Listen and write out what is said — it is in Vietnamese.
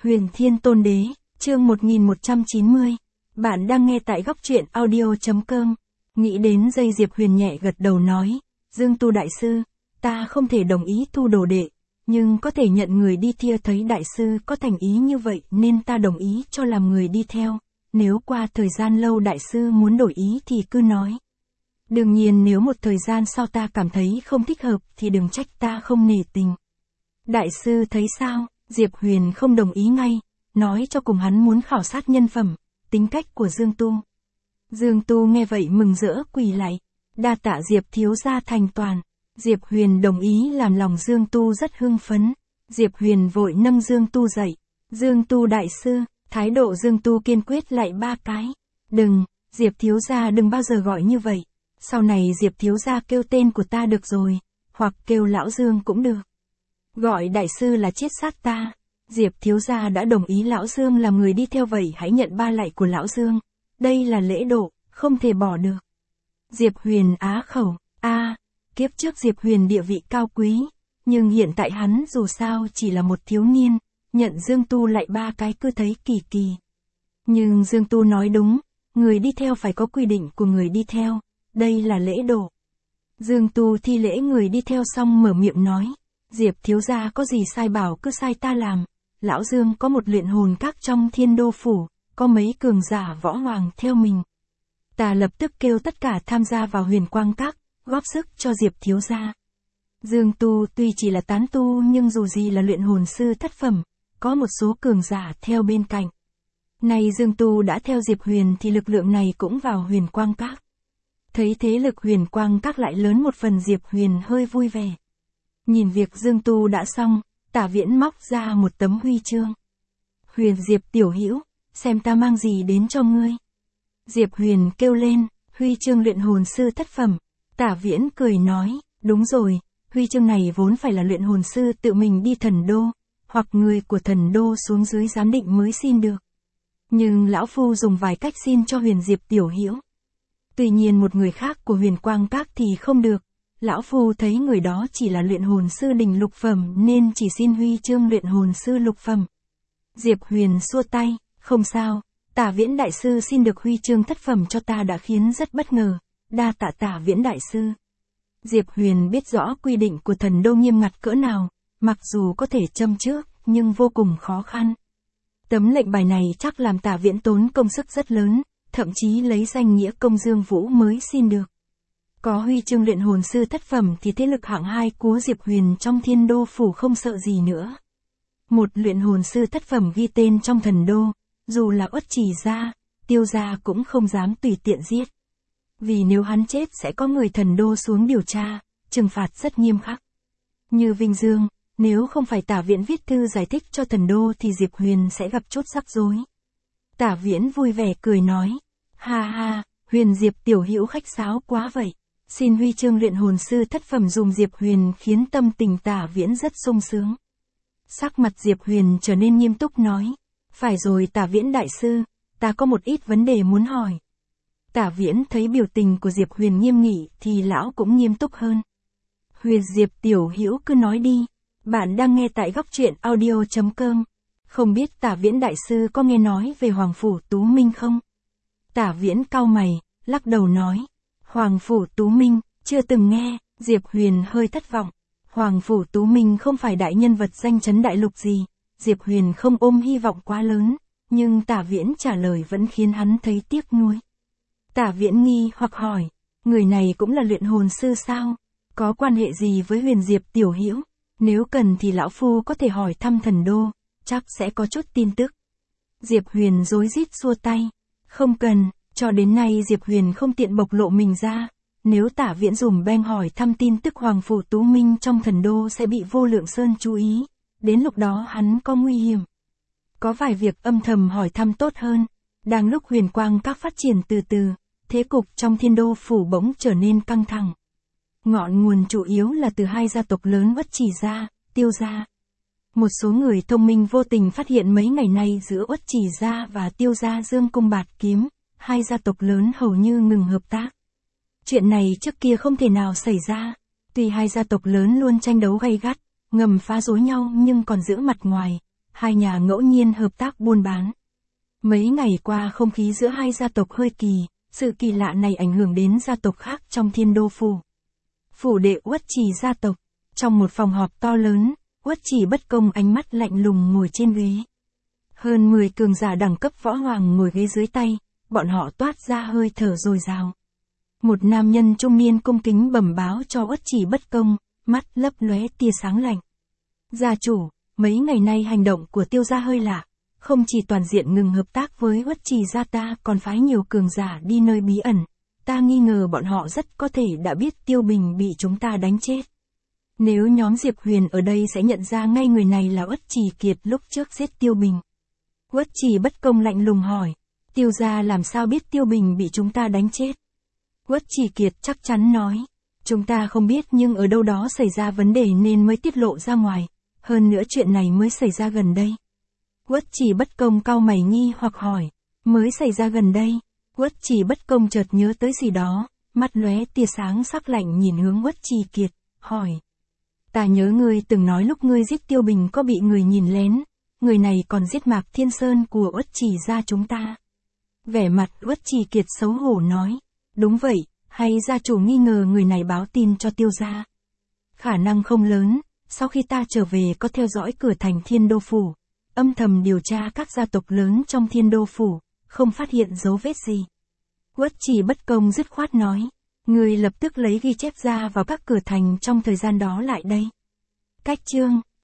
Huyền Thiên Tôn Đế, chương 1190. Bạn đang nghe tại góc truyện audio.com. Nghĩ đến giây Diệp Huyền nhẹ gật đầu nói, Dương Tu Đại Sư, ta không thể đồng ý thu đồ đệ, nhưng có thể nhận người đi theo. Thấy Đại Sư có thành ý như vậy nên ta đồng ý cho làm người đi theo, nếu qua thời gian lâu Đại Sư muốn đổi ý thì cứ nói. Đương nhiên nếu một thời gian sau ta cảm thấy không thích hợp thì đừng trách ta không nể tình. Đại Sư thấy sao? Diệp Huyền không đồng ý ngay, nói cho cùng hắn muốn khảo sát nhân phẩm, tính cách của Dương Tu. Dương Tu nghe vậy mừng rỡ quỳ lạy, đa tạ Diệp thiếu gia thành toàn. Diệp Huyền đồng ý làm lòng Dương Tu rất hưng phấn. Diệp Huyền vội nâng Dương Tu dậy. Dương Tu Đại Sư, thái độ Dương Tu kiên quyết lại 3 cái. Đừng, Diệp thiếu gia đừng bao giờ gọi như vậy. Sau này Diệp thiếu gia kêu tên của ta được rồi, hoặc kêu lão Dương cũng được. Gọi Đại Sư là chết sát ta. Diệp thiếu gia đã đồng ý lão Dương làm người đi theo vậy hãy nhận 3 lạy của lão Dương. Đây là lễ độ, không thể bỏ được. Diệp Huyền á khẩu, kiếp trước Diệp Huyền địa vị cao quý, nhưng hiện tại hắn dù sao chỉ là một thiếu niên, nhận Dương Tu lại 3 cái cứ thấy kỳ kỳ. Nhưng Dương Tu nói đúng, người đi theo phải có quy định của người đi theo, đây là lễ độ. Dương Tu thi lễ người đi theo xong mở miệng nói, Diệp thiếu gia có gì sai bảo cứ sai ta làm, lão Dương có một luyện hồn các trong Thiên Đô Phủ, có mấy cường giả võ hoàng theo mình. Ta lập tức kêu tất cả tham gia vào Huyền Quang Các, góp sức cho Diệp thiếu gia. Dương Tu tuy chỉ là tán tu nhưng dù gì là luyện hồn sư thất phẩm, có một số cường giả theo bên cạnh. Này Dương Tu đã theo Diệp Huyền thì lực lượng này cũng vào Huyền Quang Các. Thấy thế lực Huyền Quang Các lại lớn một phần, Diệp Huyền hơi vui vẻ. Nhìn việc Dương Tu đã xong, Tả Viễn móc ra một tấm huy chương. Huyền Diệp tiểu hữu, xem ta mang gì đến cho ngươi. Diệp Huyền kêu lên, huy chương luyện hồn sư thất phẩm. Tả Viễn cười nói, đúng rồi, huy chương này vốn phải là luyện hồn sư tự mình đi thần đô, hoặc người của thần đô xuống dưới giám định mới xin được. Nhưng lão phu dùng vài cách xin cho Huyền Diệp tiểu hữu. Tuy nhiên một người khác của Huyền Quang Các thì không được. Lão phu thấy người đó chỉ là luyện hồn sư đỉnh lục phẩm nên chỉ xin huy chương luyện hồn sư lục phẩm. Diệp Huyền xua tay, không sao, Tả Viễn Đại Sư xin được huy chương thất phẩm cho ta đã khiến rất bất ngờ, đa tạ Tả Viễn Đại Sư. Diệp Huyền biết rõ quy định của thần đô nghiêm ngặt cỡ nào, mặc dù có thể châm trước, nhưng vô cùng khó khăn. Tấm lệnh bài này chắc làm Tả Viễn tốn công sức rất lớn, thậm chí lấy danh nghĩa công Dương Vũ mới xin được. Có huy chương luyện hồn sư thất phẩm thì thế lực hạng 2 của Diệp Huyền trong Thiên Đô Phủ không sợ gì nữa. Một luyện hồn sư thất phẩm ghi tên trong thần đô, dù là Uất Trì gia, Tiêu gia cũng không dám tùy tiện giết. Vì nếu hắn chết sẽ có người thần đô xuống điều tra, trừng phạt rất nghiêm khắc. Như Vinh Dương, nếu không phải Tả Viễn viết thư giải thích cho thần đô thì Diệp Huyền sẽ gặp chút rắc rối. Tả Viễn vui vẻ cười nói, ha ha, Huyền Diệp tiểu hữu khách sáo quá vậy. Xin huy chương luyện hồn sư thất phẩm dùng Diệp Huyền khiến tâm tình Tả Viễn rất sung sướng. Sắc mặt Diệp Huyền trở nên nghiêm túc nói, phải rồi Tả Viễn Đại Sư, ta có một ít vấn đề muốn hỏi. Tả Viễn thấy biểu tình của Diệp Huyền nghiêm nghị thì lão cũng nghiêm túc hơn. Huyền Diệp tiểu hữu cứ nói đi, bạn đang nghe tại góc truyện audio.com. Không biết Tả Viễn Đại Sư có nghe nói về Hoàng Phủ Tú Minh không? Tả Viễn cau mày, lắc đầu nói, Hoàng Phủ Tú Minh, chưa từng nghe. Diệp Huyền hơi thất vọng. Hoàng Phủ Tú Minh không phải đại nhân vật danh chấn đại lục gì. Diệp Huyền không ôm hy vọng quá lớn, nhưng Tả Viễn trả lời vẫn khiến hắn thấy tiếc nuối. Tả Viễn nghi hoặc hỏi, người này cũng là luyện hồn sư sao? Có quan hệ gì với Huyền Diệp tiểu hữu? Nếu cần thì lão phu có thể hỏi thăm thần đô, chắc sẽ có chút tin tức. Diệp Huyền rối rít xua tay, không cần. Cho đến nay Diệp Huyền không tiện bộc lộ mình ra, nếu Tả Viễn dùm beng hỏi thăm tin tức Hoàng Phủ Tú Minh trong thần đô sẽ bị Vô Lượng Sơn chú ý, đến lúc đó hắn có nguy hiểm. Có vài việc âm thầm hỏi thăm tốt hơn. Đang lúc Huyền Quang Các phát triển từ từ, thế cục trong Thiên Đô Phủ bỗng trở nên căng thẳng. Ngọn nguồn chủ yếu là từ 2 gia tộc lớn Uất Trì gia, Tiêu gia. Một số người thông minh vô tình phát hiện mấy ngày nay giữa Uất Trì gia và Tiêu gia dương cung bạt kiếm. 2 gia tộc lớn hầu như ngừng hợp tác. Chuyện này trước kia không thể nào xảy ra. Tuy 2 gia tộc lớn luôn tranh đấu gay gắt, ngầm phá rối nhau nhưng còn giữ mặt ngoài. hai nhà ngẫu nhiên hợp tác buôn bán. Mấy ngày qua không khí giữa hai gia tộc hơi kỳ, sự kỳ lạ này ảnh hưởng đến gia tộc khác trong Thiên Đô phủ. Phủ đệ Uất Trì gia tộc, trong một phòng họp to lớn, Uất Trì Bất Công ánh mắt lạnh lùng ngồi trên ghế. Hơn 10 cường giả đẳng cấp võ hoàng ngồi ghế dưới tay, bọn họ toát ra hơi thở dồi dào. Một nam nhân trung niên cung kính bẩm báo cho Uất Trì Bất Công, mắt lấp lóe tia sáng lạnh. Gia chủ, mấy ngày nay hành động của Tiêu gia hơi lạ, không chỉ toàn diện ngừng hợp tác với Uất Trì gia ta còn phái nhiều cường giả đi nơi bí ẩn. Ta nghi ngờ bọn họ rất có thể đã biết Tiêu Bình bị chúng ta đánh chết. Nếu nhóm Diệp Huyền ở đây sẽ nhận ra ngay người này là Uất Trì Kiệt lúc trước giết Tiêu Bình. Uất Trì Bất Công lạnh lùng hỏi, Tiêu gia làm sao biết Tiêu Bình bị chúng ta đánh chết? Uất Trì Kiệt chắc chắn nói, chúng ta không biết nhưng ở đâu đó xảy ra vấn đề nên mới tiết lộ ra ngoài, hơn nữa chuyện này mới xảy ra gần đây. Uất Trì Bất Công cau mày nghi hoặc hỏi, mới xảy ra gần đây? Uất Trì Bất Công chợt nhớ tới gì đó, mắt lóe tia sáng sắc lạnh nhìn hướng Uất Trì Kiệt, hỏi. Ta nhớ ngươi từng nói lúc ngươi giết Tiêu Bình có bị người nhìn lén, người này còn giết Mạc Thiên Sơn của Uất Trì gia chúng ta. Vẻ mặt Uất Trì Kiệt xấu hổ nói, đúng vậy, hay gia chủ nghi ngờ người này báo tin cho Tiêu gia? Khả năng không lớn, sau khi ta trở về có theo dõi cửa thành Thiên Đô phủ, âm thầm điều tra các gia tộc lớn trong Thiên Đô phủ, không phát hiện dấu vết gì. Uất Trì Bất Công dứt khoát nói, người lập tức lấy ghi chép ra vào các cửa thành trong thời gian đó lại đây. Cách chương